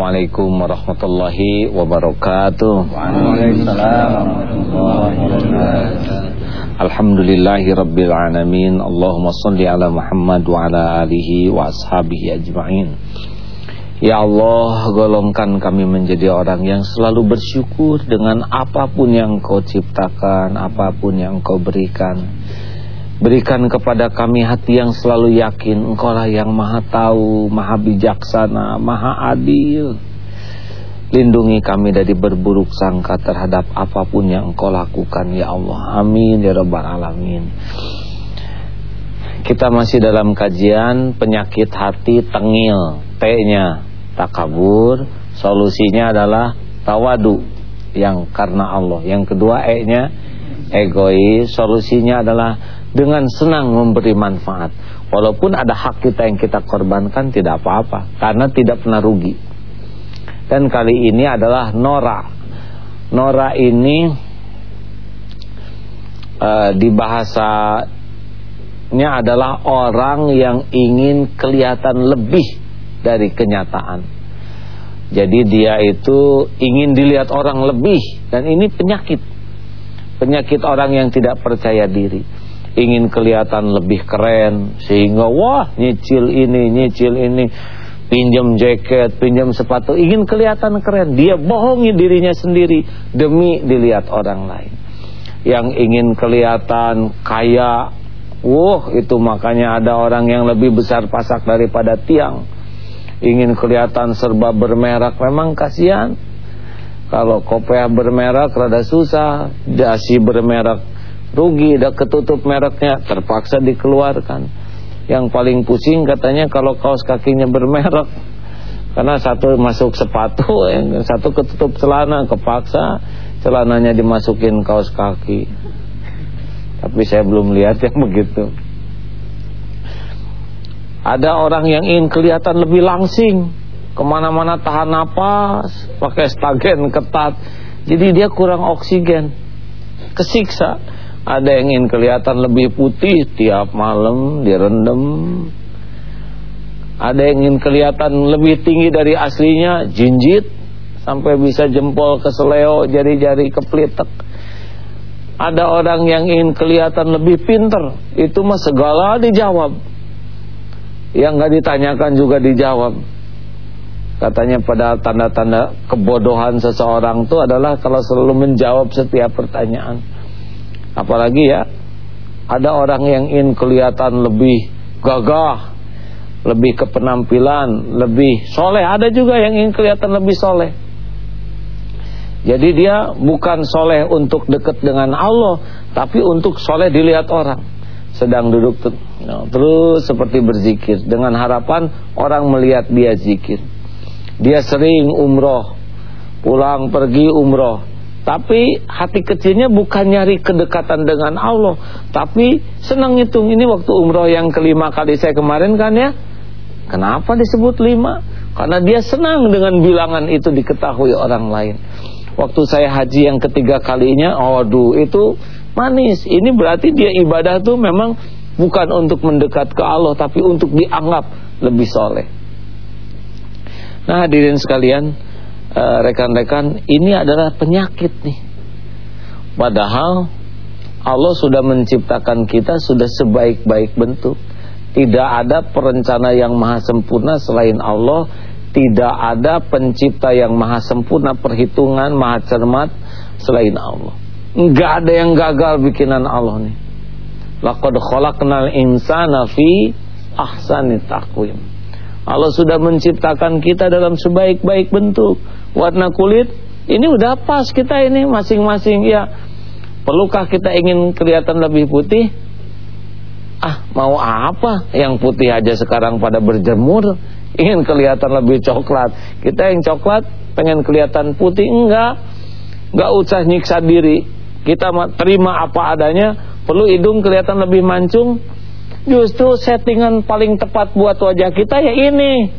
Assalamualaikum warahmatullahi wabarakatuh. Waalaikumsalam warahmatullahi wabarakatuh. Alhamdulillahi rabbil alamin. Allahumma salli ala Muhammad wa ala alihi wa ashabihi ajma'in. Ya Allah, golongkan kami menjadi orang yang selalu bersyukur dengan apapun yang Kau ciptakan, apapun yang Kau berikan. Berikan kepada kami hati yang selalu yakin Engkaulah yang maha tahu, maha bijaksana, maha adil. Lindungi kami dari berburuk sangka terhadap apapun yang Engkau lakukan, ya Allah. Amin ya rabbal alamin. Kita masih dalam kajian penyakit hati tengil. T-nya takabur, solusinya adalah tawadu yang karena Allah. Yang kedua E-nya egois, solusinya adalah dengan senang memberi manfaat. Walaupun ada hak kita yang kita korbankan, tidak apa-apa, karena tidak pernah rugi. Dan kali ini adalah Nora. Nora ini di bahasanya adalah orang yang ingin kelihatan lebih dari kenyataan. Jadi dia itu ingin dilihat orang lebih. Dan ini penyakit. Penyakit orang yang tidak percaya diri. Ingin kelihatan lebih keren, sehingga wah nyicil ini, pinjam jaket, pinjam sepatu, ingin kelihatan keren. Dia bohongi dirinya sendiri demi dilihat orang lain. Yang ingin kelihatan kaya, itu makanya ada orang yang lebih besar pasak daripada tiang. Ingin kelihatan serba bermerek, memang kasihan. Kalau kopiah bermerek rada susah, dasi bermerek rugi, dah ketutup mereknya, terpaksa dikeluarkan. Yang paling pusing katanya kalau kaos kakinya bermerek, karena satu masuk sepatu, yang satu ketutup celana, kepaksa celananya dimasukin kaos kaki. Tapi saya belum lihat yang begitu. Ada orang yang ingin kelihatan lebih langsing, kemana-mana tahan napas, pakai stagen ketat, jadi dia kurang oksigen, kesiksa. Ada yang ingin kelihatan lebih putih, tiap malam direndam. Ada yang ingin kelihatan lebih tinggi dari aslinya, jinjit sampai bisa jempol keseleo, jari-jari kepelitek. Ada orang yang ingin kelihatan lebih pinter, itu mah segala dijawab. Yang gak ditanyakan juga dijawab. Katanya pada tanda-tanda kebodohan seseorang itu adalah kalau selalu menjawab setiap pertanyaan. Apalagi ya, ada orang yang ingin kelihatan lebih gagah, lebih ke penampilan, lebih soleh. Ada juga yang ingin kelihatan lebih soleh. Jadi dia bukan soleh untuk dekat dengan Allah, tapi untuk soleh dilihat orang. Sedang duduk terus seperti berzikir, dengan harapan orang melihat dia zikir. Dia sering umroh, pulang pergi umroh, tapi hati kecilnya bukan nyari kedekatan dengan Allah, tapi senang ngitung. Ini waktu umroh yang kelima kali saya kemarin kan ya. Kenapa disebut 5? Karena dia senang dengan bilangan itu diketahui orang lain. Waktu saya haji yang ketiga kalinya, itu manis. Ini berarti dia ibadah tuh memang bukan untuk mendekat ke Allah, tapi untuk dianggap lebih soleh. Nah hadirin sekalian, rekan-rekan, ini adalah penyakit nih. Padahal Allah sudah menciptakan kita sudah sebaik-baik bentuk. Tidak ada perencana yang maha sempurna selain Allah. Tidak ada pencipta yang maha sempurna, perhitungan maha cermat selain Allah. Enggak ada yang gagal bikinan Allah nih. Laqad khalaqnal insana fi ahsani taqwim. Allah sudah menciptakan kita dalam sebaik-baik bentuk. Warna kulit ini udah pas kita ini masing-masing ya. Perlukah kita ingin kelihatan lebih putih? Mau apa? Yang putih aja sekarang pada berjemur, ingin kelihatan lebih coklat. Kita yang coklat pengen kelihatan putih, enggak usah nyiksa diri. Kita terima apa adanya. Perlu hidung kelihatan lebih mancung, justru settingan paling tepat buat wajah kita ya ini.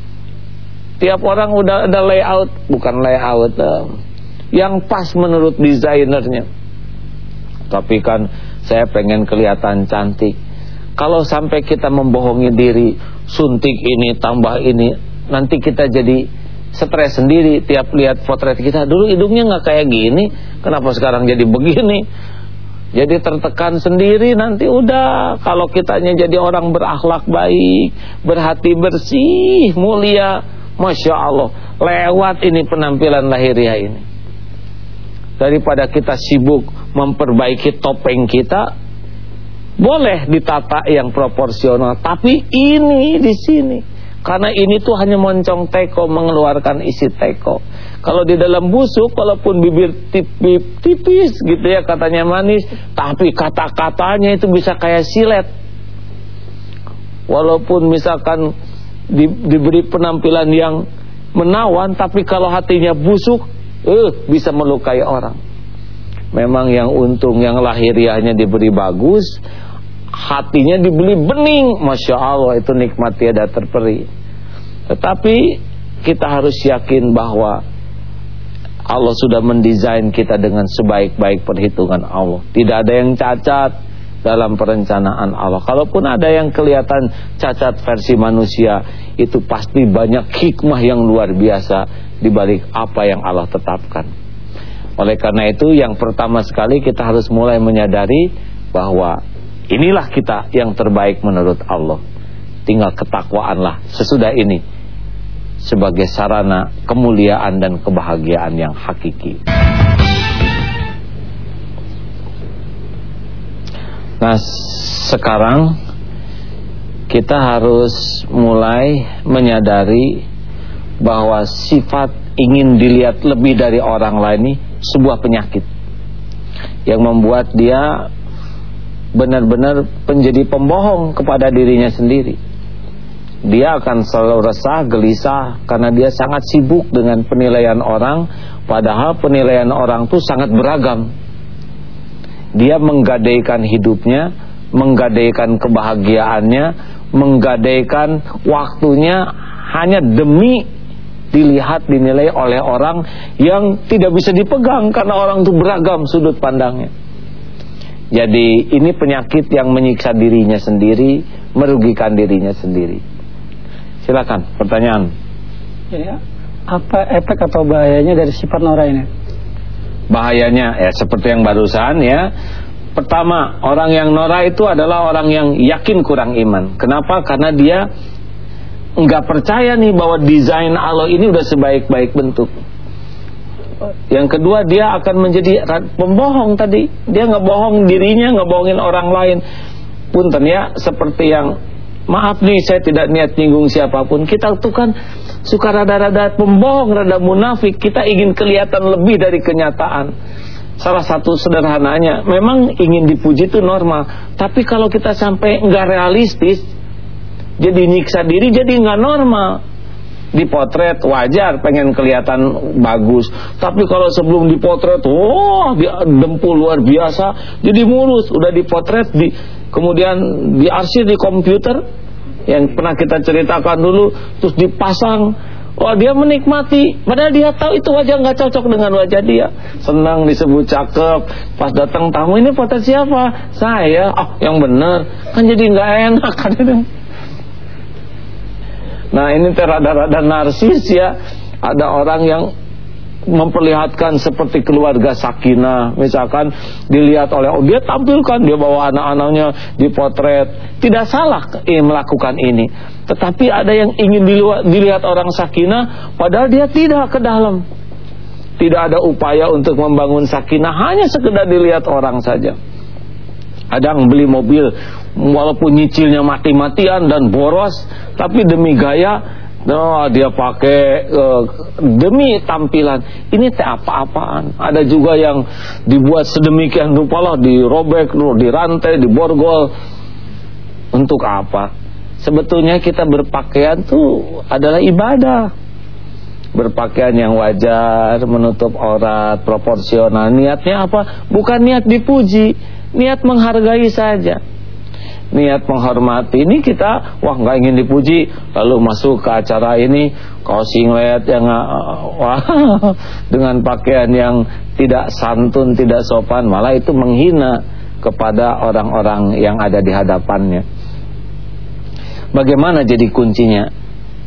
Tiap orang udah ada layout, bukan layout yang pas menurut desainernya. Tapi kan saya pengen kelihatan cantik. Kalau sampai kita membohongi diri, suntik ini tambah ini, nanti kita jadi stres sendiri tiap lihat potret kita. Dulu hidungnya nggak kayak gini, kenapa sekarang jadi begini? Jadi tertekan sendiri. Nanti udah, kalau kitanya jadi orang berakhlak baik, berhati bersih, mulia, Masya Allah, lewat ini penampilan lahiriah ini. Daripada kita sibuk memperbaiki topeng kita, boleh ditata yang proporsional, tapi ini di sini. Karena ini tuh hanya moncong teko, mengeluarkan isi teko. Kalau di dalam busuk, walaupun bibir tipis gitu ya, katanya manis, tapi kata-katanya itu bisa kayak silet. Walaupun misalkan diberi penampilan yang menawan, tapi kalau hatinya busuk, bisa melukai orang. Memang yang untung yang lahiriahnya diberi bagus, hatinya dibeli bening, Masya Allah, itu nikmat tiada terperi. Tetapi kita harus yakin bahwa Allah sudah mendesain kita dengan sebaik-baik perhitungan Allah. Tidak ada yang cacat dalam perencanaan Allah. Kalaupun ada yang kelihatan cacat versi manusia, itu pasti banyak hikmah yang luar biasa di balik apa yang Allah tetapkan. Oleh karena itu, yang pertama sekali kita harus mulai menyadari bahwa inilah kita yang terbaik menurut Allah. Tinggal ketakwaanlah sesudah ini sebagai sarana kemuliaan dan kebahagiaan yang hakiki. Nah, sekarang kita harus mulai menyadari bahwa sifat ingin dilihat lebih dari orang lain ini sebuah penyakit yang membuat dia benar-benar menjadi pembohong kepada dirinya sendiri. Dia akan selalu resah, gelisah, karena dia sangat sibuk dengan penilaian orang, padahal penilaian orang itu sangat beragam. Dia menggadaikan hidupnya, menggadaikan kebahagiaannya, menggadaikan waktunya hanya demi dilihat, dinilai oleh orang yang tidak bisa dipegang, karena orang itu beragam sudut pandangnya. Jadi ini penyakit yang menyiksa dirinya sendiri, merugikan dirinya sendiri. Silakan, pertanyaan. Ya, apa efek atau bahayanya dari sifat norak ini? Bahayanya ya seperti yang barusan ya. Pertama, orang yang norak itu adalah orang yang yakin kurang iman. Kenapa? Karena dia nggak percaya nih bahwa desain Allah ini udah sebaik-baik bentuk. Yang kedua, dia akan menjadi pembohong tadi. Dia ngebohong dirinya, ngebohongin orang lain. Punten ya, seperti yang, maaf nih, saya tidak niat nyinggung siapapun. Kita tuh kan suka rada-rada pembohong, rada munafik. Kita ingin kelihatan lebih dari kenyataan. Salah satu sederhananya, memang ingin dipuji itu normal. Tapi kalau kita sampai nggak realistis, jadi nyiksa diri, jadi nggak normal. Dipotret wajar, pengen kelihatan bagus. Tapi kalau sebelum dipotret, dempul luar biasa, jadi mulus. Udah dipotret, kemudian diarsir di komputer yang pernah kita ceritakan dulu, terus dipasang. Dia menikmati, padahal dia tahu itu wajah nggak cocok dengan wajah dia. Senang disebut cakep. Pas datang tamu, ini potret siapa? Saya. Yang benar. Kan jadi nggak enak kan itu. Nah, ini rada-rada narsis ya. Ada orang yang memperlihatkan seperti keluarga sakinah, misalkan dilihat oleh dia tampilkan, dia bawa anak-anaknya dipotret. Tidak salah melakukan ini, tetapi ada yang ingin dilihat orang sakinah, padahal dia tidak ke dalam. Tidak ada upaya untuk membangun sakinah, hanya sekedar dilihat orang saja. Ada yang beli mobil walaupun nyicilnya mati-matian dan boros, tapi demi gaya, dia pakai demi tampilan. Ini apa-apaan. Ada juga yang dibuat sedemikian rupa lah, dirobek, dirantai, diborgol. Untuk apa? Sebetulnya kita berpakaian tuh adalah ibadah. Berpakaian yang wajar, menutup aurat, proporsional. Niatnya apa? Bukan niat dipuji, niat menghargai saja, niat menghormati. Ini kita nggak ingin dipuji, lalu masuk ke acara ini kaos singlet yang dengan pakaian yang tidak santun, tidak sopan, malah itu menghina kepada orang-orang yang ada di hadapannya. Bagaimana jadi kuncinya?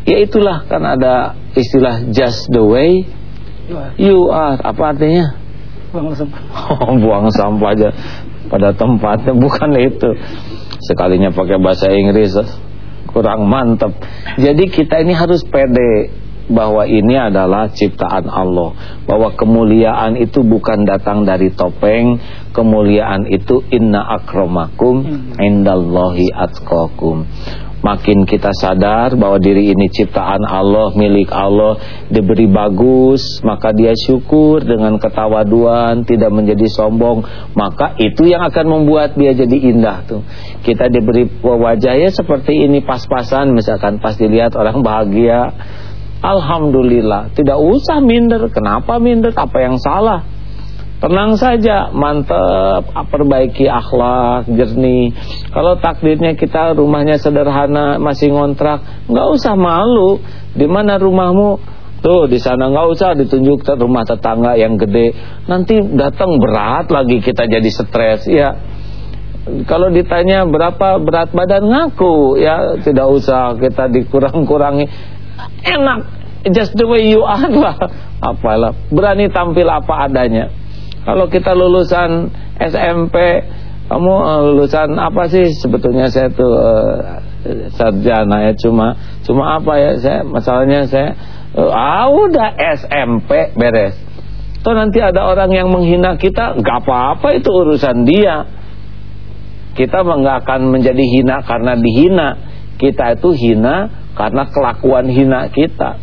Ya itulah, kan ada istilah just the way you are. Apa artinya? Buang sampah. Buang sampah aja pada tempatnya, bukan itu. Sekalinya pakai bahasa Inggris kurang mantap. Jadi kita ini harus pede bahwa ini adalah ciptaan Allah, bahwa kemuliaan itu bukan datang dari topeng. Kemuliaan itu inna akramakum indallahi atqakum. Makin kita sadar bahwa diri ini ciptaan Allah, milik Allah, diberi bagus, maka dia syukur dengan ketawaduan, tidak menjadi sombong. Maka itu yang akan membuat dia jadi indah tuh. Kita diberi wajahnya seperti ini, pas-pasan, misalkan pas dilihat orang bahagia, alhamdulillah, tidak usah minder. Kenapa minder? Apa yang salah? Tenang saja, mantep, perbaiki akhlak, jernih. Kalau takdirnya kita rumahnya sederhana, masih ngontrak, nggak usah malu. Di mana rumahmu? Tuh di sana, nggak usah ditunjuk rumah tetangga yang gede. Nanti datang berat lagi, kita jadi stres. Ya, kalau ditanya berapa berat badan, ngaku. Ya, tidak usah kita dikurang-kurangi. Enak, just the way you are lah. Apalah, berani tampil apa adanya. Kalau kita lulusan SMP, kamu lulusan apa sih sebetulnya? Saya tuh sarjana ya, cuma apa ya, saya masalahnya saya udah SMP beres. Toh nanti ada orang yang menghina kita, gak apa-apa, itu urusan dia. Kita nggak akan menjadi hina karena dihina. Kita itu hina karena kelakuan hina kita.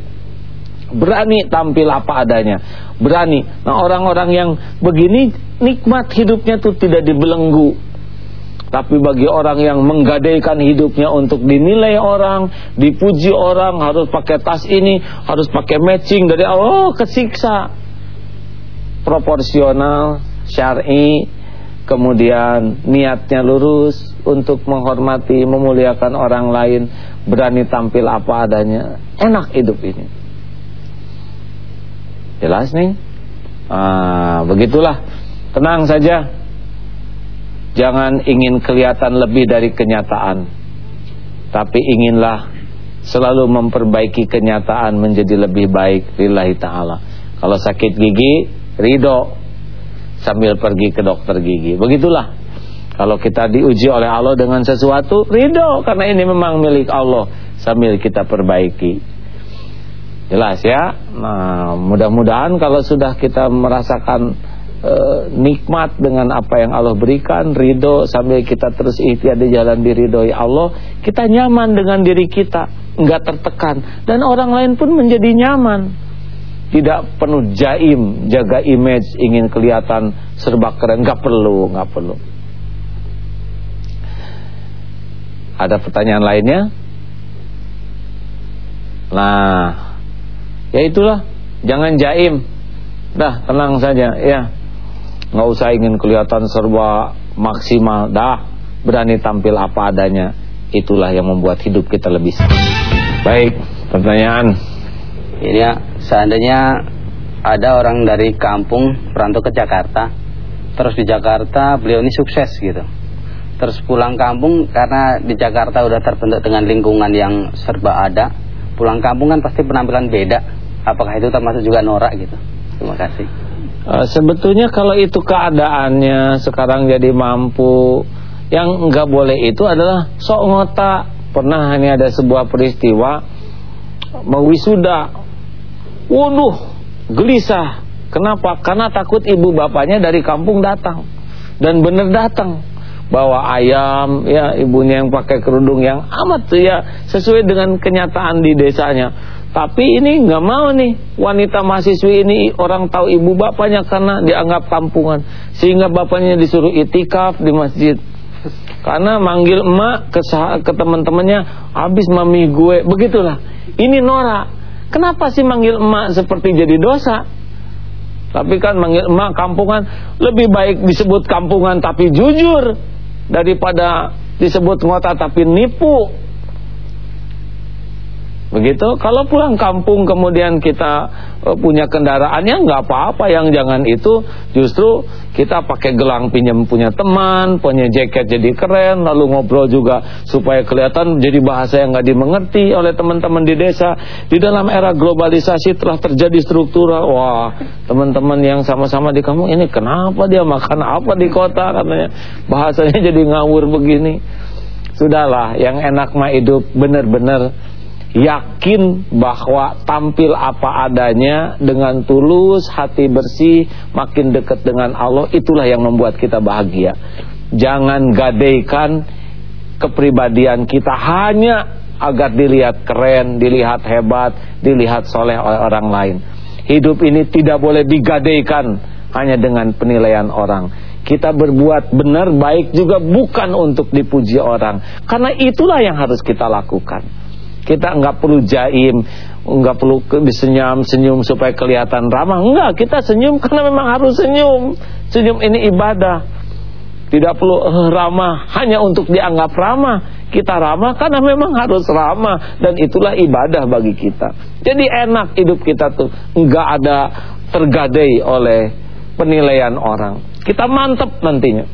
Berani tampil apa adanya, berani. Nah, orang-orang yang begini nikmat hidupnya tuh tidak dibelenggu. Tapi bagi orang yang menggadaikan hidupnya untuk dinilai orang, dipuji orang, harus pakai tas ini, harus pakai matching dari Allah, kesiksa. Proporsional, syar'i, kemudian niatnya lurus untuk menghormati, memuliakan orang lain, berani tampil apa adanya. Enak hidup ini. Jelas nih? Begitulah. Tenang saja. Jangan ingin kelihatan lebih dari kenyataan, tapi inginlah selalu memperbaiki kenyataan menjadi lebih baik lillahi ta'ala. Kalau sakit gigi, ridho sambil pergi ke dokter gigi. Begitulah. Kalau kita diuji oleh Allah dengan sesuatu, ridho karena ini memang milik Allah, sambil kita perbaiki. Jelas ya. Nah, mudah-mudahan kalau sudah kita merasakan nikmat dengan apa yang Allah berikan, ridho, sambil kita terus ikhtiar di jalan diridhoi Allah, kita nyaman dengan diri kita, enggak tertekan, dan orang lain pun menjadi nyaman. Tidak penuh jaim, jaga image, ingin kelihatan serba keren, enggak perlu. Ada pertanyaan lainnya? Nah, ya itulah, jangan jaim. Dah, tenang saja ya. Nggak usah ingin kelihatan serba maksimal. Dah, berani tampil apa adanya. Itulah yang membuat hidup kita lebih senang. Baik, pertanyaan. Ini ya, seandainya ada orang dari kampung perantau ke Jakarta, terus di Jakarta beliau ini sukses gitu, terus pulang kampung karena di Jakarta udah terbentuk dengan lingkungan yang serba ada, pulang kampung kan pasti penampilan beda. Apakah itu termasuk juga norak gitu? Terima kasih. Sebetulnya kalau itu keadaannya sekarang jadi mampu, yang nggak boleh itu adalah sok ngota. Pernah ini ada sebuah peristiwa mau wisuda. Waduh, gelisah. Kenapa? Karena takut ibu bapaknya dari kampung datang. Dan bener datang. Bawa ayam, ya, ibunya yang pakai kerudung yang amat tuh ya, sesuai dengan kenyataan di desanya. Tapi ini nggak mau nih, wanita mahasiswi ini orang tahu ibu bapaknya karena dianggap kampungan, sehingga bapaknya disuruh itikaf di masjid. Karena manggil emak ke teman-temannya, habis mami gue, begitulah. Ini norak. Kenapa sih manggil emak seperti jadi dosa? Tapi kan manggil emak kampungan, lebih baik disebut kampungan tapi jujur daripada disebut ngota tapi nipu. Begitu. Kalau pulang kampung kemudian kita punya kendaraannya, nggak apa-apa. Yang jangan itu justru kita pakai gelang pinjam punya teman, punya jaket jadi keren, lalu ngobrol juga supaya kelihatan jadi bahasa yang nggak dimengerti oleh teman-teman di desa. Di dalam era globalisasi telah terjadi struktural. Wah, teman-teman yang sama-sama di kampung ini kenapa dia makan apa di kota, katanya bahasanya jadi ngawur begini. Sudahlah, yang enak mah hidup benar-benar yakin bahwa tampil apa adanya dengan tulus, hati bersih, makin dekat dengan Allah, itulah yang membuat kita bahagia. Jangan gadaikan kepribadian kita hanya agar dilihat keren, dilihat hebat, dilihat soleh oleh orang lain. Hidup ini tidak boleh digadaikan hanya dengan penilaian orang. Kita berbuat benar, baik juga bukan untuk dipuji orang, karena itulah yang harus kita lakukan. Kita enggak perlu jaim, enggak perlu senyum supaya kelihatan ramah. Enggak, kita senyum karena memang harus senyum. Senyum ini ibadah. Tidak perlu ramah hanya untuk dianggap ramah. Kita ramah karena memang harus ramah, dan itulah ibadah bagi kita. Jadi enak hidup kita tuh, enggak ada tergadai oleh penilaian orang. Kita mantep nantinya.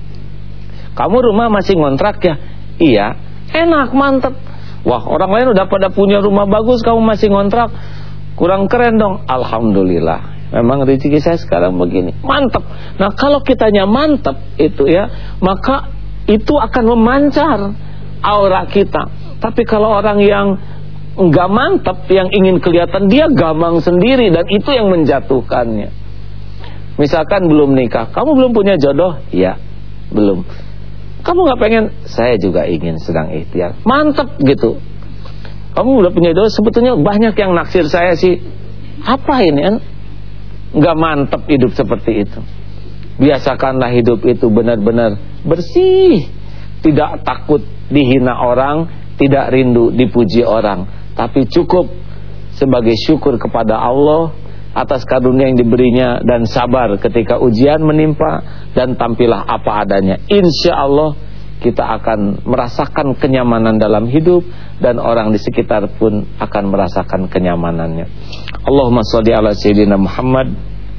Kamu rumah masih ngontrak ya? Iya, enak, mantep. Wah, orang lain udah pada punya rumah bagus, kamu masih ngontrak, kurang keren dong. Alhamdulillah, memang rezeki saya sekarang begini, mantap. Nah, kalau kitanya mantap itu ya, maka itu akan memancar aura kita. Tapi kalau orang yang enggak mantap, yang ingin kelihatan, dia gamang sendiri, dan itu yang menjatuhkannya. Misalkan belum nikah, kamu belum punya jodoh? Iya, belum. Kamu gak pengen? Saya juga ingin, sedang ikhtiar. Mantap gitu. Kamu udah punya jodoh, sebetulnya banyak yang naksir saya sih. Apa ini kan? Gak mantap hidup seperti itu. Biasakanlah hidup itu benar-benar bersih, tidak takut dihina orang, tidak rindu dipuji orang, tapi cukup sebagai syukur kepada Allah atas karunia yang diberinya, dan sabar ketika ujian menimpa, dan tampillah apa adanya. Insya Allah kita akan merasakan kenyamanan dalam hidup, dan orang di sekitar pun akan merasakan kenyamanannya. Allahumma sholli ala sayyidina Muhammad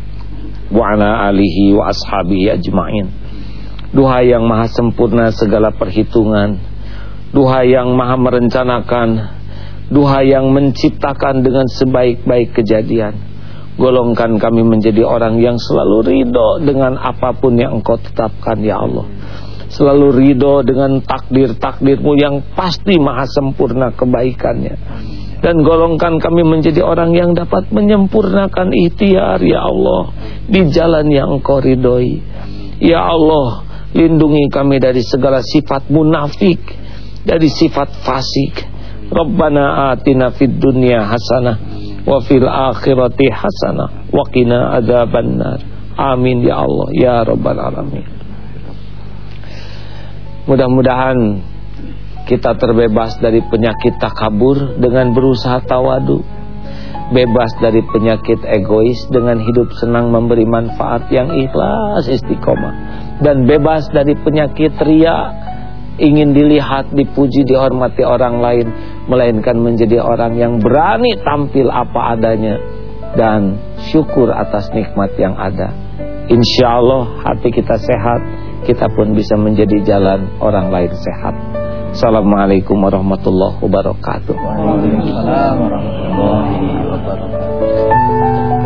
wa ala alihi wa ashabihi ajma'in. Duha yang maha sempurna segala perhitungan, duha yang maha merencanakan, duha yang menciptakan dengan sebaik-baik kejadian. Golongkan kami menjadi orang yang selalu ridho dengan apapun yang Engkau tetapkan ya Allah. Selalu ridho dengan takdir-takdir-Mu yang pasti maha sempurna kebaikannya. Dan golongkan kami menjadi orang yang dapat menyempurnakan ikhtiar ya Allah, di jalan yang Engkau ridhoi. Ya Allah, lindungi kami dari segala sifat munafik, dari sifat fasik. Rabbana atina fid dunya hasanah wa fil akhirati hasanah wa qina adzabannar. Amin ya Allah ya rabbal alamin. Mudah-mudahan kita terbebas dari penyakit takabur dengan berusaha tawadu, bebas dari penyakit egois dengan hidup senang memberi manfaat yang ikhlas istiqomah, dan bebas dari penyakit riya, ingin dilihat, dipuji, dihormati orang lain, melainkan menjadi orang yang berani tampil apa adanya dan syukur atas nikmat yang ada. Insya Allah hati kita sehat, kita pun bisa menjadi jalan orang lain sehat. Assalamualaikum warahmatullahi wabarakatuh. Waalaikumsalam warahmatullahi wabarakatuh.